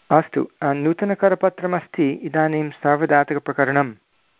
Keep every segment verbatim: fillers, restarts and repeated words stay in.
अस्तु, नूतनकरपत्रमस्ति। इदानीं सार्वधातुकप्रकरणं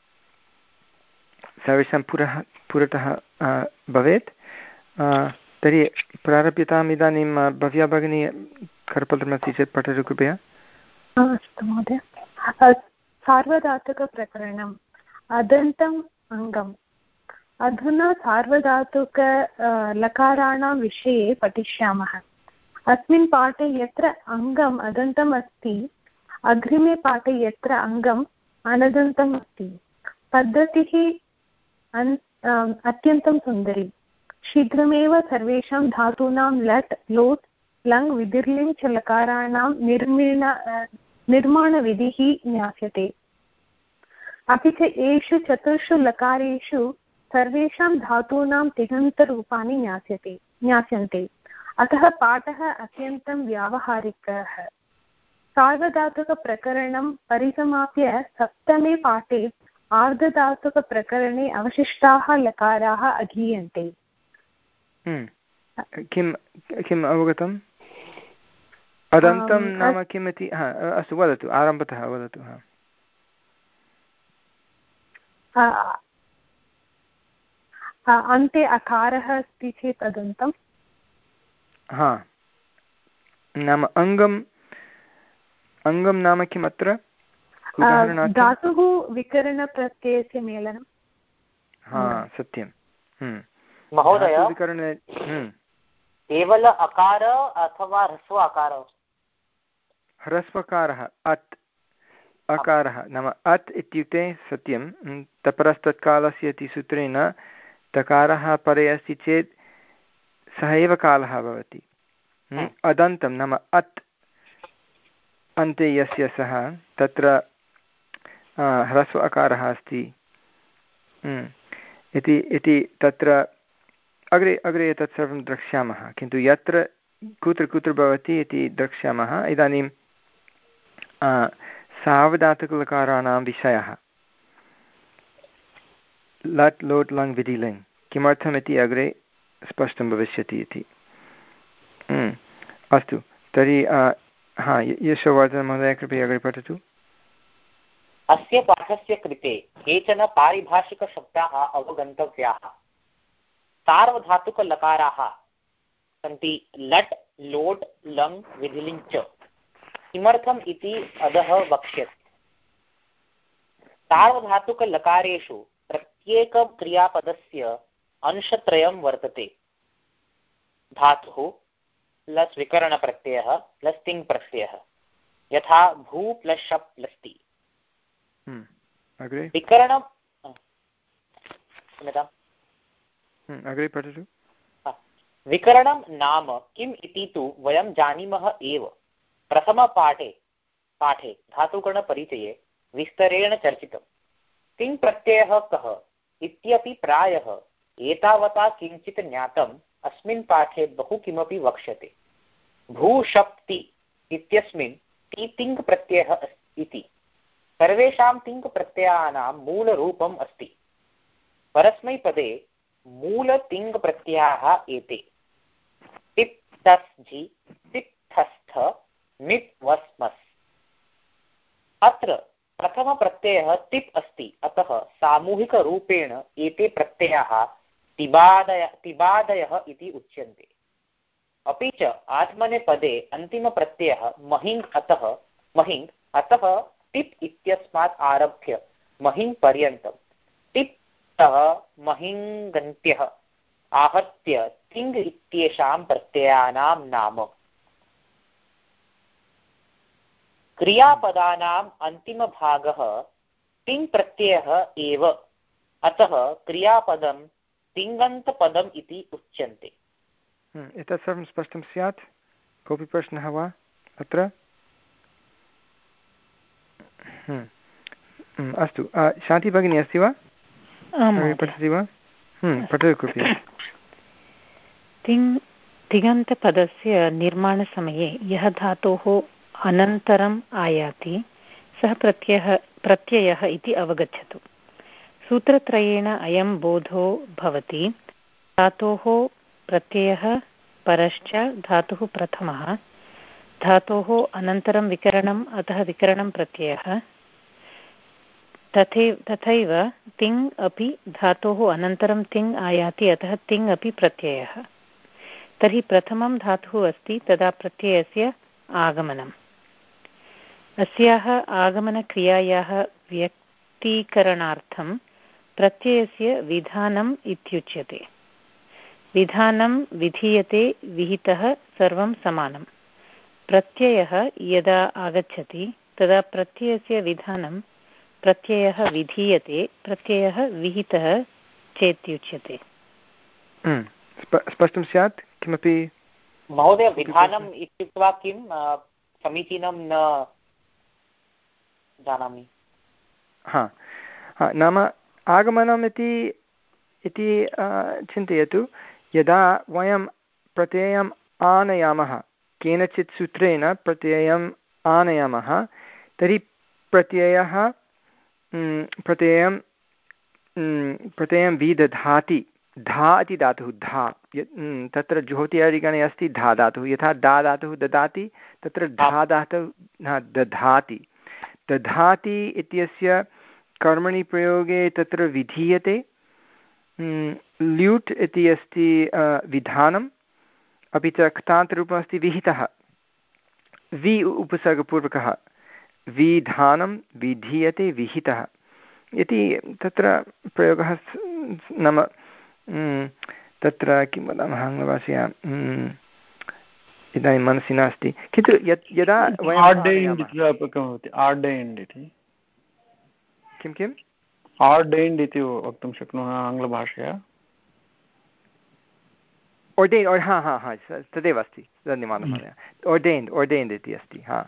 सर्वेषां पुरः पुरतः भवेत्। तर्हि प्रारभ्यताम्। इदानीं भव्या भगिनी करपत्रमस्ति चेत् पठतु कृपया। अस्तु महोदय। सार्वधातुकप्रकरणम् अदन्तम् अङ्गम्। अधुना सार्वधातुक लकाराणां विषये पठिष्यामः। अस्मिन् पाठे यत्र अङ्गम् अदन्तम् अस्ति, अग्रिमे पाठे यत्र अङ्गम् अनदन्तम् अस्ति। पद्धतिः अत्यन्तं सुन्दरी। शीघ्रमेव सर्वेषां धातूनां लट् लोट् लङ् विधिर्लिङ् च लकाराणां निर्मीण निर्माणविधिः ज्ञास्यते। अपि च एषु चतुर्षु लकारेषु सर्वेषां धातूनां तिङन्तरूपाणि ज्ञास्यते ज्ञास्यन्ते। अतः पाठः अत्यन्तं व्यावहारिकः। सार्वधातुकप्रकरणं परिसमाप्य सप्तमे पाठे आर्धधातुकप्रकरणे अवशिष्टाः लकाराः अधीयन्ते। किं किम् अवगतम्? अदन्तं नाम किम् इति? अस्तु, वदतु, आरम्भतः वदतु। अन्ते अकारः अस्ति चेत् अदन्तं। हा, नाम अङ्गम् अङ्गं नाम किम् अत्र? धातुः विकरणप्रत्ययस्य मेलनं। हा, सत्यं। महोदय, केवल अकार अथवा ह्रस्व अकार? ह्रस्वकारः अत् अकारः नाम अत् इत्युक्ते सत्यं तपरस्तत्कालस्य इति सूत्रेण तकारः परे अस्ति चेत् सः एव कालः भवति। अदन्तं नाम अत् अन्ते यस्य सः तत्र ह्रस्व अकारः अस्ति इति इति तत्र अग्रे अग्रे एतत् सर्वं द्रक्ष्यामः। किन्तु यत्र कुत्र कुत्र भवति इति द्रक्ष्यामः। इदानीं सार्वधातुकलकाराणां विषयः लट् लोट् लङ् विधिलिङ् किमर्थमिति अग्रे स्पष्टं भविष्यति इति। अस्तु, तर्हि हा यशोवर्धन महोदय कृपया अग्रे पठतु। अस्य पाठस्य कृते केचन पारिभाषिकशब्दाः अवगन्तव्याः। सार्वधातुकलकाराः सन्ति लट् लोट् लङ् विधिलिङ् च। किमर्थम् इति अधः वक्ष्यते। सार्वधातुकलकारेषु प्रत्येकक्रियापदस्य अंशत्रयं वर्तते। धातुः प्लस् विकरणप्रत्ययः प्लस् तिङ् प्रत्ययः, यथा भू प्लस् शप् प्लस् ति। विकरणं अग्रे पठतु। विकरणं नाम किम् इति तु वयं जानीमः एव। प्रथमपाठे पाठे धातुगणपरिचये विस्तरेण चर्चितम्। तिङ् प्रत्ययः कः इत्यपि प्रायः एतावता किञ्चित् ज्ञातम्। अस्मिन् पाठे बहु किमपि वक्ष्यते। भूशप्ति इत्यस्मिन् ति तिङ् प्रत्ययः इति सर्वेषां तिङ् प्रत्ययानां मूलरूपम् अस्ति। परस्मैपदे मूलतिङ् प्रत्ययाः एते। टिप् टस् झि टिप् ठस्थ निट् वस् मस्। अत्र प्रथमप्रत्ययः टिप् अस्ति, अतः सामूहिकरूपेण एते प्रत्ययाः तिबादय तिबादयः इति उच्यन्ते। अपि च आत्मनेपदे अन्तिमप्रत्ययः महिङ् अतः महिङ् अतः टिप् इत्यस्मात् आरभ्य महिङ् पर्यन्तं टिप् तः महिङ्गन्त्यः आहत्य तिङ् इत्येषां प्रत्ययानां नाम। क्रियापदानाम् अन्तिमभागः तिङ् प्रत्ययः एव, अतः क्रियापदं तिङन्तपदम् इति उच्यन्ते। एतत् सर्वं स्पष्टं स्यात्? कोऽपि प्रश्नः वा अत्र? अस्तु, शान्ति भगिनी अस्ति वा? पठति वा? पठतु कृपया। तिङ् तिङन्तपदस्य निर्माणसमये यः धातोः अनन्तरम् आयाति सः प्रत्ययः प्रत्ययः इति अवगच्छतु। सूत्रत्रयेण अयं बोधो भवति। धातोः प्रत्ययः परश्च धातुः प्रथमः धातोः अनन्तरं विकरणम् अतः विकरणं प्रत्ययः तथैव तथैव तिङ् अपि धातोः अनन्तरं तिङ् आयाति अतः तिङ् अपि प्रत्ययः। तर्हि प्रथमं धातुः अस्ति तदा प्रत्ययस्य आगमनम्। अस्याः आगमनक्रियायाः व्यक्तीकरणार्थं प्रत्ययस्य विधानम् इत्युच्यते। विधानं विधीयते विहितः सर्वं समानं। प्रत्ययः यदा आगच्छति तदा प्रत्ययस्य विधानं प्रत्ययः विधीयते प्रत्ययः विहितः चेत्युच्यते। स्पष्टं स्यात् किमपि महोदय विधानम् इत्युक्त्वा किं समीचीनं न जानामि। हा हा नाम आगमनम् इति इति चिन्तयतु यदा वयं प्रत्ययम् आनयामः केनचित् सूत्रेण प्रत्ययम् आनयामः तर्हि प्रत्ययः प्रत्ययं प्रत्ययं विदधाति। धा इति धातुः धा तत्र ज्योत्यादिगणे अस्ति धा धातुः यथा दा धातुः ददाति तत्र धा धातुः दधाति। दधाति इत्यस्य कर्मणि प्रयोगे तत्र विधीयते। ल्यूट् इति अस्ति विधानम् अपि च क्तान्तरूपम् अस्ति विहितः वि उपसर्गपूर्वकः विधानं विधीयते विहितः इति तत्र प्रयोगः नाम तत्र किं वदामः आङ्ग्लभाषया इदानीं मनसि नास्ति किन्तु यत् यदा किं किम् आर्डैन्ड् इति वक्तुं शक्नुमः आङ्ग्लभाषया। ओर्डेन्ड् हा हा हा तदेव अस्ति धन्यवादः महोदय। ओर्डेन्ड् ओर्डेन्ड् इति अस्ति हा।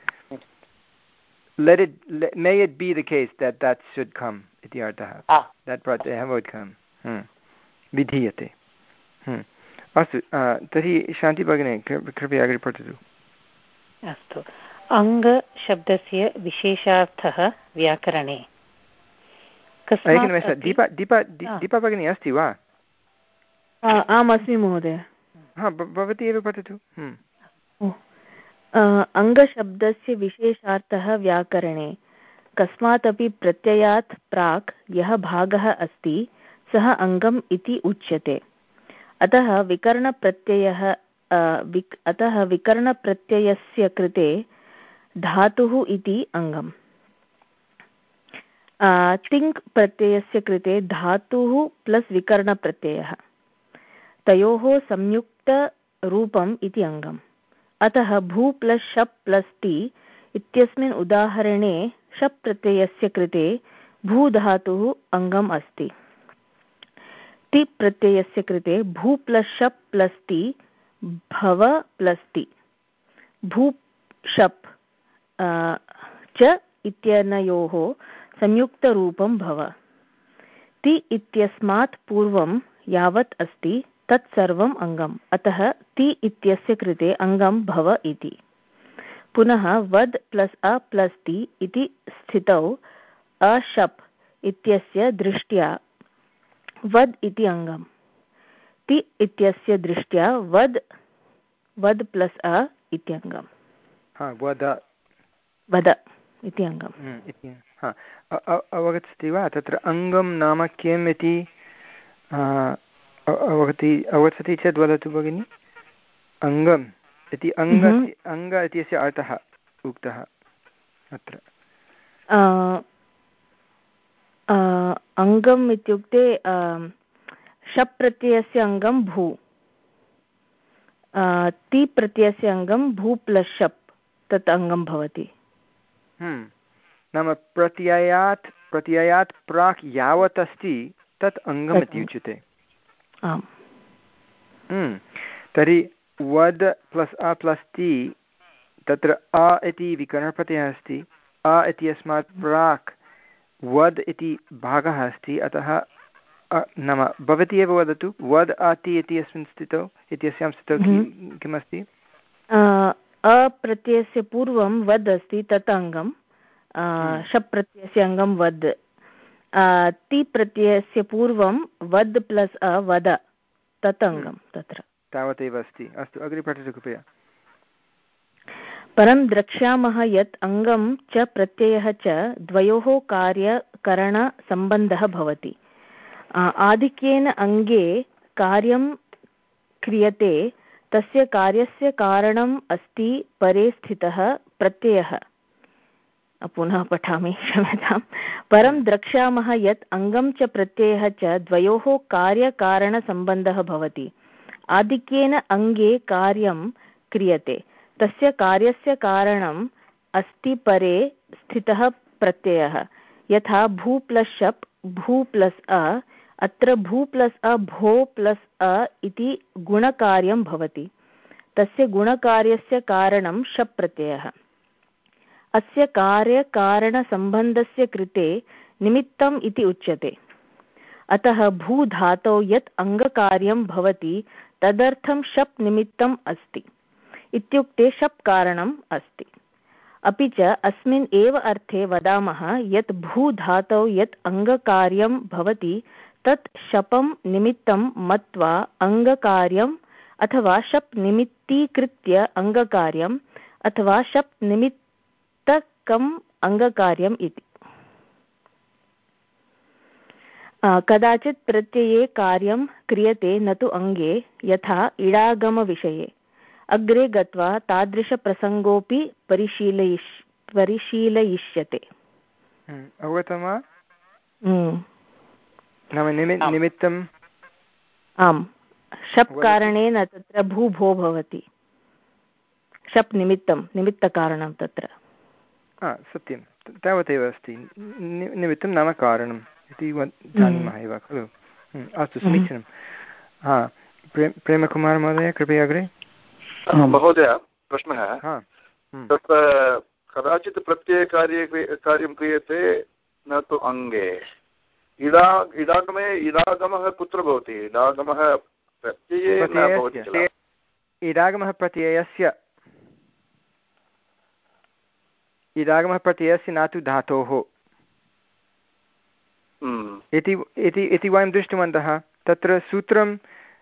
Let it let, may it be the case that that should come iti artah ah. that pratyayah would come hmm. vidhiyate hmm. astu tarhi Shanti Bhagini कृपया अग्रे पठतु। अस्तु अङ्ग शब्दस्य विशेषार्थः व्याकरणे एकनिमेषः दीपा दीपा दीपा भगिनी अस्ति वा? आम् अस्मि महोदय। हा भवती एव पठतु। अङ्गशब्दस्य विशेषार्थः व्याकरणे कस्मात् अपि प्रत्ययात् प्राक् यः भागः अस्ति सः अङ्गम् इति उच्यते। अतः विकरणप्रत्ययः अतः विकरणप्रत्ययस्य कृते धातुः इति अङ्गम्। तिङ् प्रत्ययस्य कृते धातुः प्लस् विकरणप्रत्ययः तयोः संयुक्तरूपम् इति अङ्गम्। अतः भू प्लस् शप् प्लस् ति इत्यस्मिन् उदाहरणे शप् प्रत्ययस्य कृते भू धातुः अङ्गम् अस्ति। ति प्रत्ययस्य कृते भू प्लस् शप् प्लस् ति भव प्लस् ति भू शप् च इत्यनयोः संयुक्तरूपं भव। ति इत्यस्मात् पूर्वं यावत् अस्ति तत् सर्वम् अङ्गम्। अतः ति इत्यस्य कृते अङ्गं भव इति। पुनः वद् प्लस् अ प्लस् ति इति स्थितौ अशप् इत्यस्य दृष्ट्या वद् इति अङ्गम्। ति इत्यस्य दृष्ट्या वद् वद् प्लस् अ इत्यङ्गम्। वद इति अङ्गम्। अवगच्छति वा तत्र अङ्गं नाम किम् इति अवगति अवगच्छति चेत् वदतु भगिनि। अङ्गम् इति अङ्ग अङ्ग इत्यस्य अर्थः उक्तः अत्र। अङ्गम् इत्युक्ते शप् प्रत्ययस्य अङ्गं भू ति प्रत्ययस्य अङ्गं भू प्लस् शप् तत् अङ्गं भवति। नाम प्रत्ययात् प्रत्ययात् प्राक् यावत् अस्ति तत् अङ्गम् इति उच्यते। आम्। तर्हि वद् प्लस् अ प्लस् ति तत्र अ इति विकरणप्रत्ययः अस्ति। अ इत्यस्मात् प्राक् वद् इति भागः अस्ति। अतः नाम भवती एव वदतु वद् अति इति अस्मिन् स्थितौ इत्यस्यां स्थितौ किमस्ति? अ प्रत्ययस्य पूर्वं वद् अस्ति तत् अङ्गं। शप् प्रत्ययस्य अङ्गं वद्। ति प्रत्ययस्य पूर्वं वद् प्लस् अ वद तत् अङ्गं तत्र तावदेव अस्ति। अस्तु अग्रे पठतु कृपया। परं द्रक्ष्यामः यत् अङ्गं च प्रत्ययः च द्वयोः कार्यकरणसम्बन्धः भवति। आधिक्येन अङ्गे कार्यं क्रियते तस्य कार्यस्य कारणम् अस्ति परे स्थितः प्रत्ययः। पुनः पठामि, क्षम्यतां। परं द्रक्ष्यामः यत् अङ्गं च प्रत्ययः च द्वयोः कार्यकारणसम्बन्धः भवति। आधिक्येन अङ्गे कार्यं क्रियते तस्य कार्यस्य कारणम् अस्ति परे स्थितः प्रत्ययः। यथा भू प्लस् शप् भू प्लस् अ, अत्र भू प्लस् अ भो प्लस् अ इति गुणकार्यं भवति। तस्य गुणकार्यस्य कारणं शप् प्रत्ययः। अस्य कार्यकारणसम्बन्धस्य कृते निमित्तम् इति उच्यते। अतः भू धातौ यत् अङ्गकार्यं भवति तदर्थं शप् निमित्तम् अस्ति इत्युक्ते शप् कारणम् अस्ति। अपि च अस्मिन् एव अर्थे वदामः यत् भू धातौ यत् अङ्गकार्यं भवति तत् शपं निमित्तं मत्वा अङ्गकार्यम् अथवा शप् निमित्तीकृत्य अङ्गकार्यम् अथवा शप् निमित्तकम् अङ्गकार्यम् इति। कदाचित् प्रत्यये कार्यं क्रियते न तु अङ्गे, यथा इडागमविषये। अग्रे गत्वा तादृशप्रसङ्गोऽपि परिशीलयिष् परिशीलयिष्यते। अवगतं वा? नाम निमित्तम् आम्, शप् कारणेन तत्र भू भो भवति। शप् निमित्तं निमित्तकारणं तत्र। सत्यं, तावदेव अस्ति। निमित्तं नाम कारणम् इति जानीमः एव खलु। अस्तु, समीचीनं। हा, प्रेमकुमार महोदय, कृपया अग्रे। महोदय, प्रश्नः तत्र कदाचित् प्रत्ययकार्ये कार्यं क्रियते न तु अङ्गे। इडा इडागमे इडागमः कुत्र भवति? इडागमः प्रत्यये न भवति किल? इडागमः प्रत्ययस्य इडागमः प्रत्ययस्य न तु धातोः इति वयं दृष्टवन्तः। तत्र सूत्रं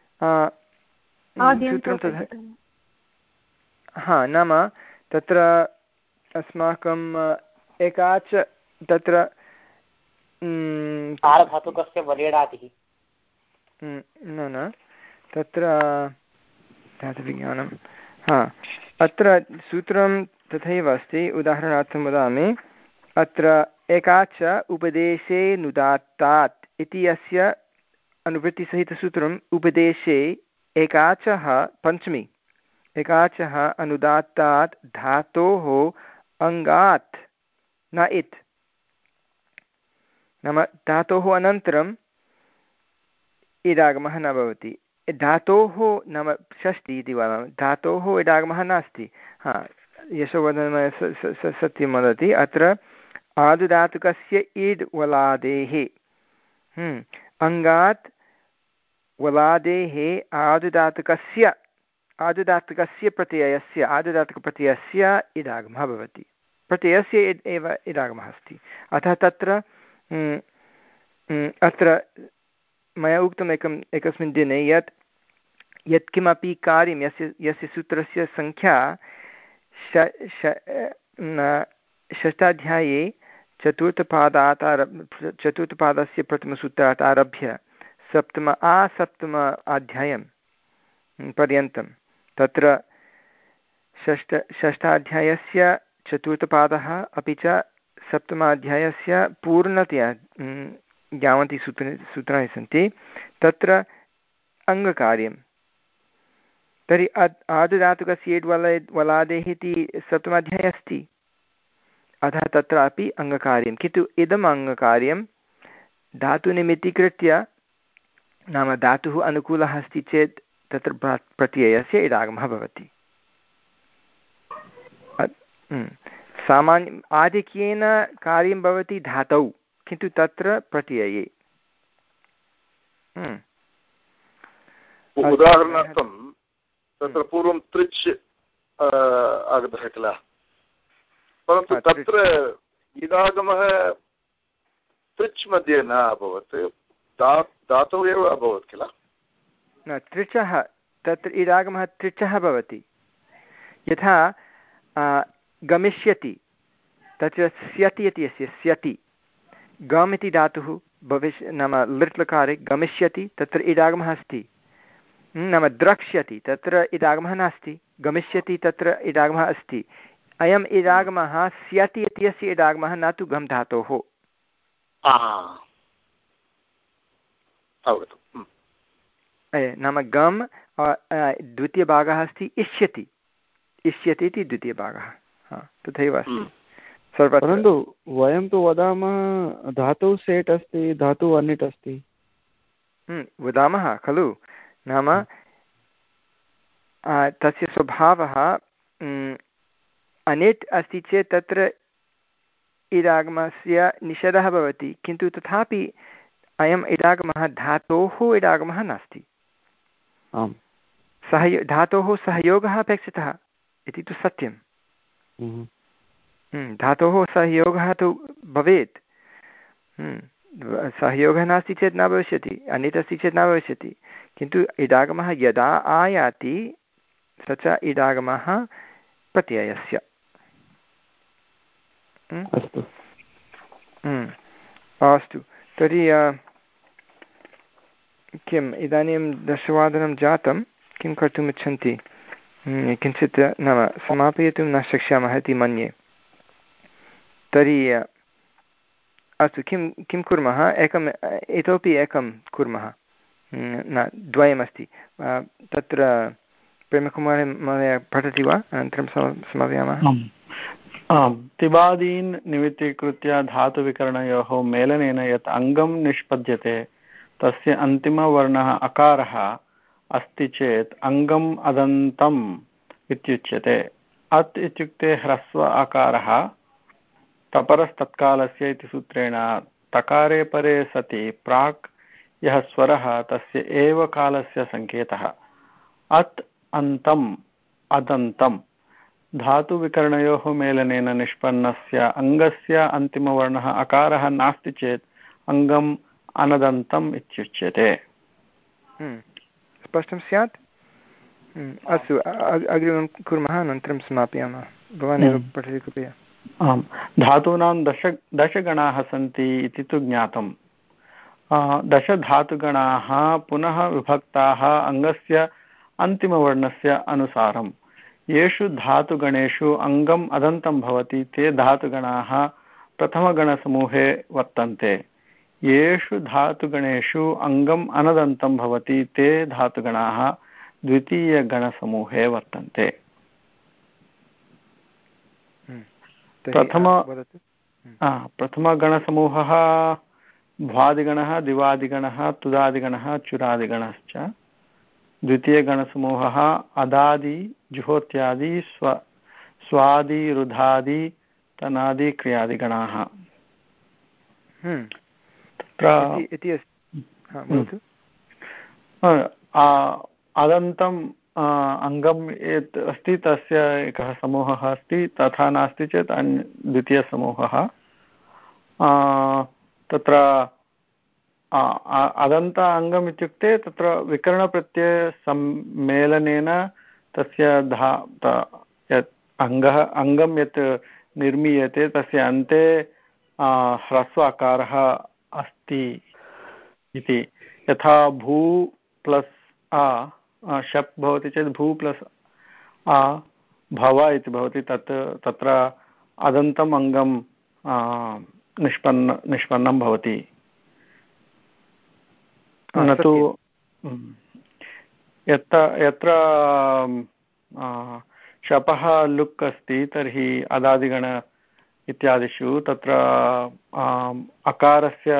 सूत्रं तथा हा, नाम तत्र अस्माकं एकाच तत्र धातुकस्य वरेडादिः न न तत्र धातुविज्ञानं हा, अत्र सूत्रं तथैव अस्ति। उदाहरणार्थं वदामि, अत्र एकाच उपदेशे नुदात्तात् इति अस्य अनुवृत्तिसहितसूत्रम्। उपदेशे एकाचः पञ्चमी एकाचः अनुदात्तात् धातोः अङ्गात् न इत्, नाम धातोः अनन्तरम् इडागमः न भवति। धातोः नाम षष्टि इति वदामः, धातोः इडागमः नास्ति। हा, यशोवर्धन सत्यं वदति। अत्र आदुधातुकस्य इड् वलादेः अङ्गात् वलादेः आदुधातुकस्य आदुधातुकस्य प्रत्ययस्य आदुधातुकप्रत्ययस्य इडागमः भवति। प्रत्ययस्य एव इडागमः अस्ति। अतः तत्र अत्र मया उक्तम् एकम् एकस्मिन् दिने यत् यत्किमपि कार्यं यस्य यस्य सूत्रस्य सङ्ख्या षष्ठाध्याये चतुर्थपादात् आरभ्य चतुर्थपादस्य प्रथमसूत्रात् आरभ्य सप्तम आसप्तम अध्यायं पर्यन्तं तत्र षष्ठ षष्ठाध्यायस्य चतुर्थपादः अपि च सप्तमाध्यायस्य पूर्णतया यावन्ति सूत्र सूत्राणि सन्ति तत्र अङ्गकार्यं। तर्हि आदुधातुकस्य एड् वल वलादेः इति सप्तमाध्याये अस्ति। अतः तत्रापि अङ्गकार्यं, किन्तु इदम् अङ्गकार्यं धातुनिमित्तीकृत्य, नाम धातुः अनुकूलः अस्ति चेत् तत्र प्रत्ययस्य इडागमः भवति। सामान्य आधिक्येन कार्यं भवति धातौ, किन्तु तत्र प्रत्यये। उदाहरणार्थं तत्र पूर्वं त्रिच् आगतः किल, परन्तु तत्र इडागमः त्रिच् मध्ये न अभवत्, धातुः एव अभवत् किल। न, त्रिचः, तत्र इडागमः त्रिचः भवति। यथा गमिष्यति तत्र स्यति इति अस्य स्यति गम् इति धातुः भविष्य नाम लृट् लकारे गमिष्यति तत्र इडागमः अस्ति नाम द्रक्ष्यति तत्र इडागमः नास्ति गमिष्यति तत्र इडागमः अस्ति अयम् इडागमः स्यति इत्यस्य इडागमः न तु गम् धातोः नाम गम् द्वितीयभागः अस्ति इष्यति इष्यति इति द्वितीयभागः तथैव अस्ति परन्तु वयं तु वदामः धातुः सेट् अस्ति धातुः अनिट् अस्ति वदामः खलु नाम तस्य स्वभावः अनिट् अस्ति चेत् तत्र इडागमस्य निषेधः भवति किन्तु तथापि अयम् इडागमः धातोः इडागमः नास्ति आम् सहयो धातोः सहयोगः अपेक्षितः इति तु सत्यं धातोः सहयोगः तु भवेत् सहयोगः नास्ति चेत् न भविष्यति अनिट् अस्ति चेत् न भविष्यति किन्तु इडागमः यदा आयाति स च इडागमः प्रत्ययस्य अस्तु अस्तु तर्हि किम् इदानीं दशवादनं जातं किं कर्तुम् इच्छन्ति किञ्चित् नाम समापयितुं न शक्ष्यामः इति मन्ये तर्हि अस्तु किं किं कुर्मः एकम् इतोपि एकं कुर्मः न द्वयमस्ति तत्र प्रेमकुमार महोदय पठति वा अनन्तरं समापयामः आम् तिबादीन् निमित्तीकृत्य धातुविकरणयोः मेलनेन यत् अङ्गं निष्पद्यते तस्य अन्तिमवर्णः अकारः अस्ति चेत् अङ्गम् अदन्तम् इत्युच्यते अत् इत्युक्ते ह्रस्व आकारः तपरस्तत्कालस्य इति सूत्रेण तकारे परे सति प्राक् यः स्वरः तस्य एव कालस्य सङ्केतः अत् अन्तम् अदन्तम् धातुविकरणयोः मेलनेन निष्पन्नस्य अङ्गस्य अन्तिमवर्णः अकारः नास्ति चेत् अङ्गम् अनदन्तम् इत्युच्यते स्पष्टं स्यात् अस्तु अग्रिमं कुर्मः अनन्तरं समापयामः भवान् एव पठति कृपया आम् धातूनां दश दशगणाः सन्ति इति तु ज्ञातं दशधातुगणाः पुनः विभक्ताः अङ्गस्य अन्तिमवर्णस्य अनुसारं येषु धातुगणेषु अङ्गम् अदन्तं भवति ते धातुगणाः प्रथमगणसमूहे वर्तन्ते येषु धातुगणेषु अङ्गम् अनदन्तं भवति ते धातुगणाः द्वितीयगणसमूहे वर्तन्ते प्रथम प्रथमगणसमूहः भ्वादिगणः दिवादिगणः तुदादिगणः चुरादिगणश्च द्वितीयगणसमूहः अदादि जुहोत्यादि स्व स्वादि रुधादि तनादि क्रियादिगणाः अदन्तम् अङ्गं यत् अस्ति तस्य एकः समूहः अस्ति तथा नास्ति चेत् अन्य द्वितीयसमूहः तत्र अदन्त अङ्गम् इत्युक्ते तत्र विकरणप्रत्ययसम्मेलनेन तस्य धा यत् अङ्गः अङ्गं यत् निर्मीयते तस्य अन्ते ह्रस्व आकारः अस्ति इति यथा भू प्लस् आ शप् भवति चेत् भू प्लस् आ भव इति भवति तत् तत्र अदन्तम् अङ्गं निष्पन्न निष्पन्नं भवति न तु यत्र यत्र शपः लुक् अस्ति तर्हि अदादिगण इत्यादिषु तत्र अकारस्य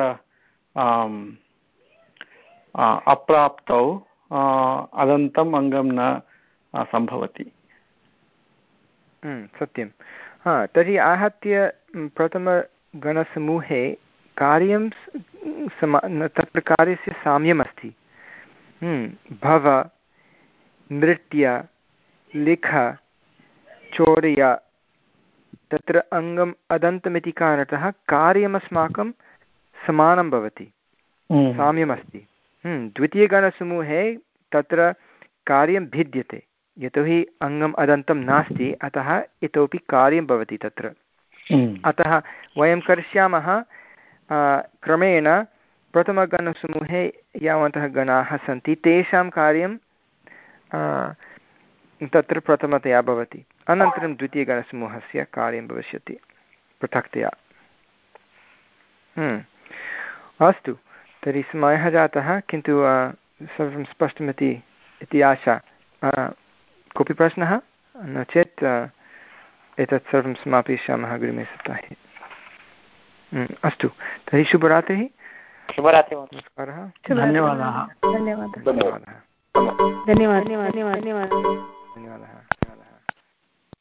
अप्राप्तौ अदन्तम् अङ्गं न सम्भवति सत्यं हा तर्हि आहत्य प्रथमगणसमूहे कार्यं समा तत्र कार्यस्य साम्यमस्ति भव नृत्य लिख चोरय तत्र अङ्गम् अदन्तमिति कारणतः कार्यमस्माकं समानं भवति साम्यमस्ति द्वितीयगणसमूहे तत्र कार्यं भिद्यते यतोहि अङ्गम् अदन्तं नास्ति अतः इतोपि कार्यं भवति तत्र। अतः वयं करिष्यामः क्रमेण प्रथमगणसमूहे यावन्तः गणाः सन्ति तेषां कार्यं तत्र प्रथमतया भवति, अनन्तरं द्वितीयगणसमूहस्य कार्यं भविष्यति पृथक्तया। अस्तु, तर्हि समयः जातः, किन्तु सर्वं स्पष्टमिति इति आशा। कोऽपि प्रश्नः? न चेत् एतत् सर्वं समापयिष्यामः अग्रिमे सप्ताहे। अस्तु, तर्हि शुभरात्रिः। शुभरात्रिः। नमस्कारः। धन्यवादाः। धन्यवादः। धन्यवादः। धन्यवादः। धन्यवादः। धन्यवादः।